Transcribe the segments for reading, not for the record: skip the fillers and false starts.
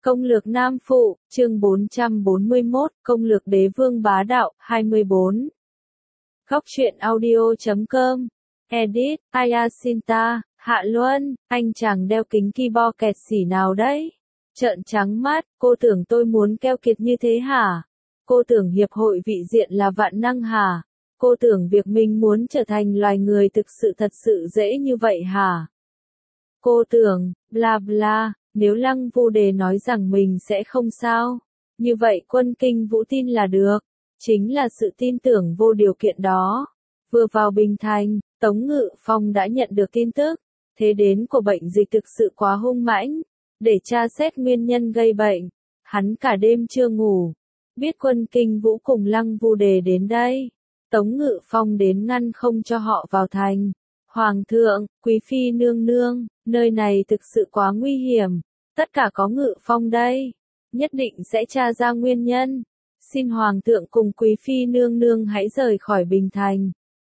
Công lược Nam Phụ, chương 441, Công lược Đế Vương Bá Đạo, 24. Góc truyện audio.com. Edit, Ayasinta, Hạ Luân, anh chàng đeo kính keyboard kẹt xỉ nào đấy? Trợn trắng mắt, cô tưởng tôi muốn keo kiệt như thế hả? Cô tưởng hiệp hội vị diện là vạn năng hả? Cô tưởng việc mình muốn trở thành loài người thực sự thật sự dễ như vậy hả? Cô tưởng, bla bla. Nếu Lăng Vu Đề nói rằng mình sẽ không sao, như vậy Quân Kinh Vũ tin là được. Chính là sự tin tưởng vô điều kiện đó. Vừa vào Bình Thành, Tống Ngự Phong đã nhận được tin tức. Thế đến của bệnh dịch thực sự quá hung mãnh. Để tra xét nguyên nhân gây bệnh, hắn cả đêm chưa ngủ. Biết Quân Kinh Vũ cùng Lăng Vu Đề đến đây, Tống Ngự Phong đến ngăn không cho họ vào thành. Hoàng thượng, quý phi nương nương, nơi này thực sự quá nguy hiểm. Tất cả có Ngự Phong đây, nhất định sẽ tra ra nguyên nhân. Xin Hoàng thượng cùng quý phi nương nương hãy rời khỏi Bình Thành.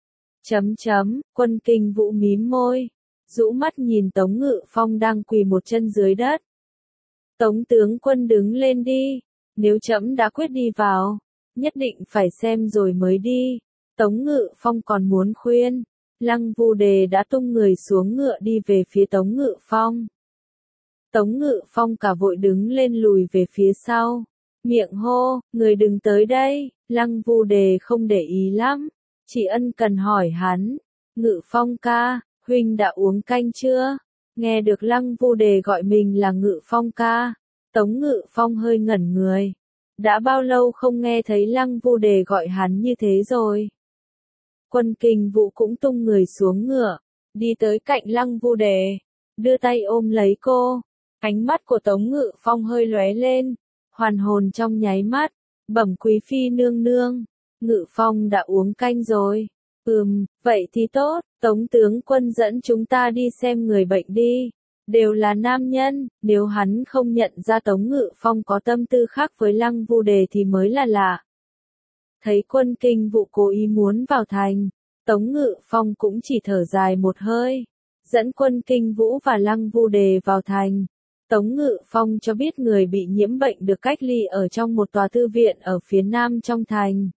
Quân Kinh Vũ mím môi, rũ mắt nhìn Tống Ngự Phong đang quỳ một chân dưới đất. Tống tướng quân đứng lên đi, nếu trẫm đã quyết đi vào, nhất định phải xem rồi mới đi. Tống Ngự Phong còn muốn khuyên. Lăng Vu Đề đã tung người xuống ngựa đi về phía Tống Ngự Phong. Tống Ngự Phong cả vội đứng lên lùi về phía sau. Miệng hô, người đừng tới đây. Lăng Vu Đề không để ý lắm. Chỉ ân cần hỏi hắn. Ngự Phong ca, huynh đã uống canh chưa? Nghe được Lăng Vu Đề gọi mình là Ngự Phong ca. Tống Ngự Phong hơi ngẩn người. Đã bao lâu không nghe thấy Lăng Vu Đề gọi hắn như thế rồi? Quân Kinh Vũ cũng tung người xuống ngựa, đi tới cạnh Lăng Vu Đề, đưa tay ôm lấy cô. Ánh mắt của Tống Ngự Phong hơi lóe lên, hoàn hồn trong nháy mắt. Bẩm quý phi nương nương, Ngự Phong đã uống canh rồi. Vậy thì tốt, Tống tướng quân dẫn chúng ta đi xem người bệnh đi. Đều là nam nhân, nếu hắn không nhận ra Tống Ngự Phong có tâm tư khác với Lăng Vu Đề thì mới là lạ. Thấy Quân Kinh Vũ cố ý muốn vào thành, Tống Ngự Phong cũng chỉ thở dài một hơi, dẫn Quân Kinh Vũ và Lăng Vu Đề vào thành. Tống Ngự Phong cho biết người bị nhiễm bệnh được cách ly ở trong một tòa thư viện ở phía nam trong thành.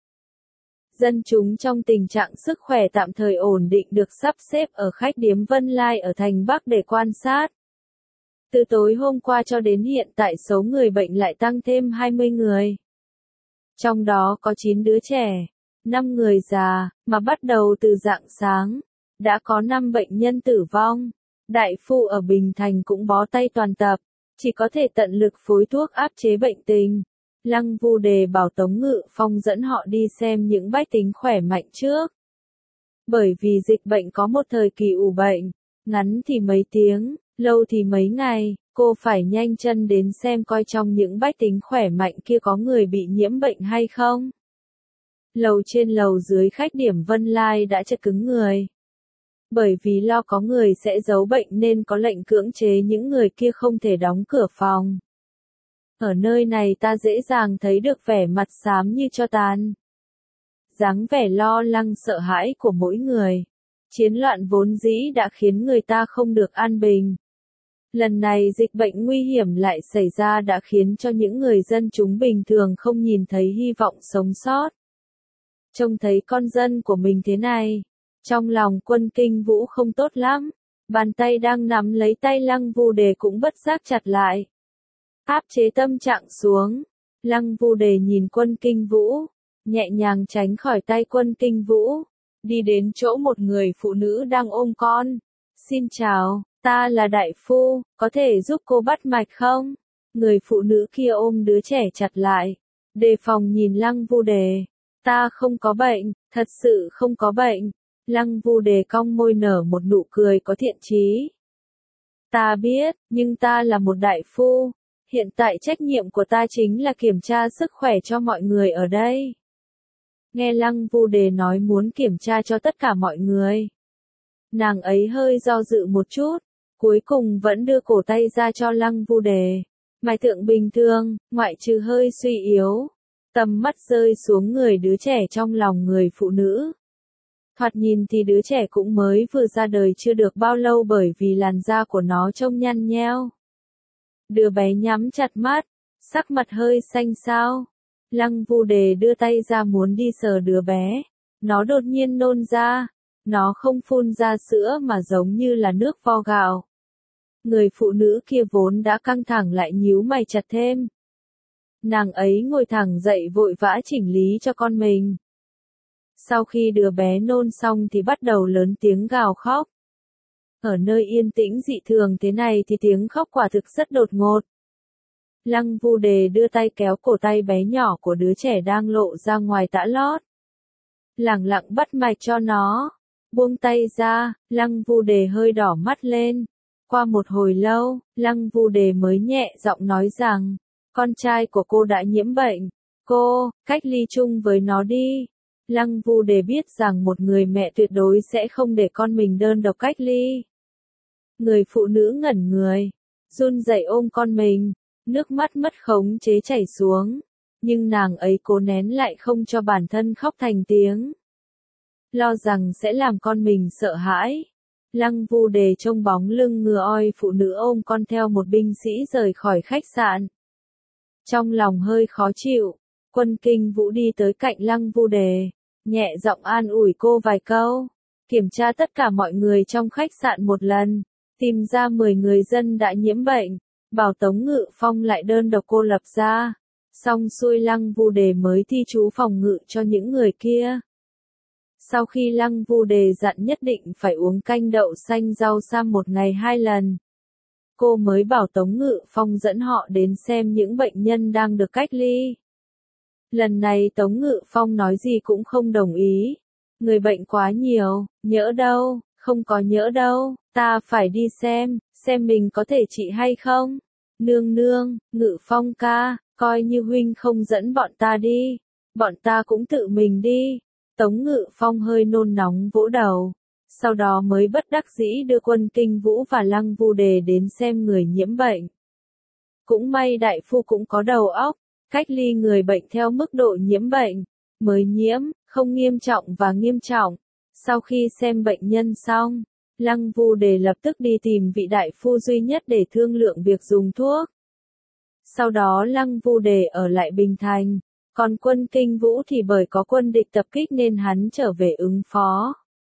Dân chúng trong tình trạng sức khỏe tạm thời ổn định được sắp xếp ở khách điếm Vân Lai ở thành Bắc để quan sát. Từ tối hôm qua cho đến hiện tại số người bệnh lại tăng thêm 20 người. Trong đó có 9 đứa trẻ, 5 người già, mà bắt đầu từ rạng sáng, đã có 5 bệnh nhân tử vong. Đại phu ở Bình Thành cũng bó tay toàn tập, chỉ có thể tận lực phối thuốc áp chế bệnh tình. Lăng Vu Đề bảo Tống Ngự Phong dẫn họ đi xem những bách tính khỏe mạnh trước. Bởi vì dịch bệnh có một thời kỳ ủ bệnh, ngắn thì mấy tiếng, lâu thì mấy ngày, cô phải nhanh chân đến xem coi trong những bách tính khỏe mạnh kia có người bị nhiễm bệnh hay không. Lầu trên lầu dưới khách điểm Vân Lai đã chật cứng người. Bởi vì lo có người sẽ giấu bệnh nên có lệnh cưỡng chế những người kia không thể đóng cửa phòng. Ở nơi này ta dễ dàng thấy được vẻ mặt xám như tro tàn. Dáng vẻ lo lắng sợ hãi của mỗi người. Chiến loạn vốn dĩ đã khiến người ta không được an bình. Lần này dịch bệnh nguy hiểm lại xảy ra đã khiến cho những người dân chúng bình thường không nhìn thấy hy vọng sống sót. Trông thấy con dân của mình thế này, trong lòng Quân Kinh Vũ không tốt lắm. Bàn tay đang nắm lấy tay Lăng Vu Đề cũng bất giác chặt lại. Áp chế tâm trạng xuống, Lăng Vu Đề nhìn Quân Kinh Vũ, nhẹ nhàng tránh khỏi tay Quân Kinh Vũ, đi đến chỗ một người phụ nữ đang ôm con. Xin chào, ta là đại phu, có thể giúp cô bắt mạch không? Người phụ nữ kia ôm đứa trẻ chặt lại, đề phòng nhìn Lăng Vu Đề. Ta không có bệnh, thật sự không có bệnh. Lăng Vu Đề cong môi nở một nụ cười có thiện chí. Ta biết, nhưng ta là một đại phu. Hiện tại trách nhiệm của ta chính là kiểm tra sức khỏe cho mọi người ở đây. Nghe Lăng Vu Đề nói muốn kiểm tra cho tất cả mọi người. Nàng ấy hơi do dự một chút, cuối cùng vẫn đưa cổ tay ra cho Lăng Vu Đề. Mạch tượng bình thường, ngoại trừ hơi suy yếu. Tầm mắt rơi xuống người đứa trẻ trong lòng người phụ nữ. Thoạt nhìn thì đứa trẻ cũng mới vừa ra đời chưa được bao lâu bởi vì làn da của nó trông nhăn nheo. Đứa bé nhắm chặt mắt, sắc mặt hơi xanh xao. Lăng Vu Đề đưa tay ra muốn đi sờ đứa bé. Nó đột nhiên nôn ra. Nó không phun ra sữa mà giống như là nước vo gạo. Người phụ nữ kia vốn đã căng thẳng lại nhíu mày chặt thêm. Nàng ấy ngồi thẳng dậy vội vã chỉnh lý cho con mình. Sau khi đứa bé nôn xong thì bắt đầu lớn tiếng gào khóc. Ở nơi yên tĩnh dị thường thế này thì tiếng khóc quả thực rất đột ngột. Lăng Vu Đề đưa tay kéo cổ tay bé nhỏ của đứa trẻ đang lộ ra ngoài tã lót. Lẳng lặng bắt mạch cho nó. Buông tay ra, Lăng Vu Đề hơi đỏ mắt lên. Qua một hồi lâu, Lăng Vu Đề mới nhẹ giọng nói rằng, con trai của cô đã nhiễm bệnh. Cô, cách ly chung với nó đi. Lăng Vu Đề biết rằng một người mẹ tuyệt đối sẽ không để con mình đơn độc cách ly. Người phụ nữ ngẩn người, run rẩy ôm con mình, nước mắt mất khống chế chảy xuống. Nhưng nàng ấy cố nén lại không cho bản thân khóc thành tiếng. Lo rằng sẽ làm con mình sợ hãi. Lăng Vu Đề trông bóng lưng ngựa oi phụ nữ ôm con theo một binh sĩ rời khỏi khách sạn. Trong lòng hơi khó chịu, Quân Kinh Vũ đi tới cạnh Lăng Vu Đề, nhẹ giọng an ủi cô vài câu, kiểm tra tất cả mọi người trong khách sạn một lần, tìm ra 10 người dân đã nhiễm bệnh, bảo Tống Ngự Phong lại đơn độc cô lập ra. Xong xuôi Lăng Vu Đề mới thi chú phòng ngự cho những người kia. Sau khi Lăng Vu Đề dặn nhất định phải uống canh đậu xanh rau sam một ngày 2 lần, cô mới bảo Tống Ngự Phong dẫn họ đến xem những bệnh nhân đang được cách ly. Lần này Tống Ngự Phong nói gì cũng không đồng ý. Người bệnh quá nhiều, nhỡ đâu, không có nhỡ đâu, ta phải đi xem mình có thể trị hay không. Nương nương, Ngự Phong ca, coi như huynh không dẫn bọn ta đi, bọn ta cũng tự mình đi. Tống Ngự Phong hơi nôn nóng vỗ đầu, sau đó mới bất đắc dĩ đưa Quân Kinh Vũ và Lăng Vu Đề đến xem người nhiễm bệnh. Cũng may đại phu cũng có đầu óc, cách ly người bệnh theo mức độ nhiễm bệnh, mới nhiễm, không nghiêm trọng và nghiêm trọng. Sau khi xem bệnh nhân xong, Lăng Vu Đề lập tức đi tìm vị đại phu duy nhất để thương lượng việc dùng thuốc. Sau đó Lăng Vu Đề ở lại Bình Thành, còn Quân Kinh Vũ thì bởi có quân địch tập kích nên hắn trở về ứng phó.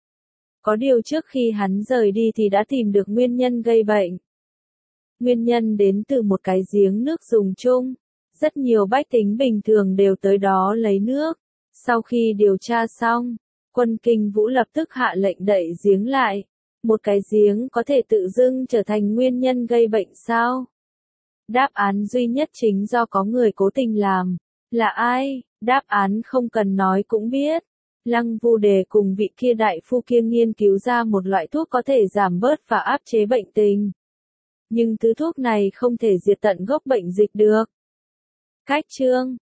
Có điều trước khi hắn rời đi thì đã tìm được nguyên nhân gây bệnh. Nguyên nhân đến từ một cái giếng nước dùng chung. Rất nhiều bách tính bình thường đều tới đó lấy nước. Sau khi điều tra xong, Quân Kinh Vũ lập tức hạ lệnh đậy giếng lại. Một cái giếng có thể tự dưng trở thành nguyên nhân gây bệnh sao? Đáp án duy nhất chính do có người cố tình làm. Là ai? Đáp án không cần nói cũng biết. Lăng Vu Đề cùng vị kia đại phu kia nghiên cứu ra một loại thuốc có thể giảm bớt và áp chế bệnh tình. Nhưng thứ thuốc này không thể diệt tận gốc bệnh dịch được. Cách chương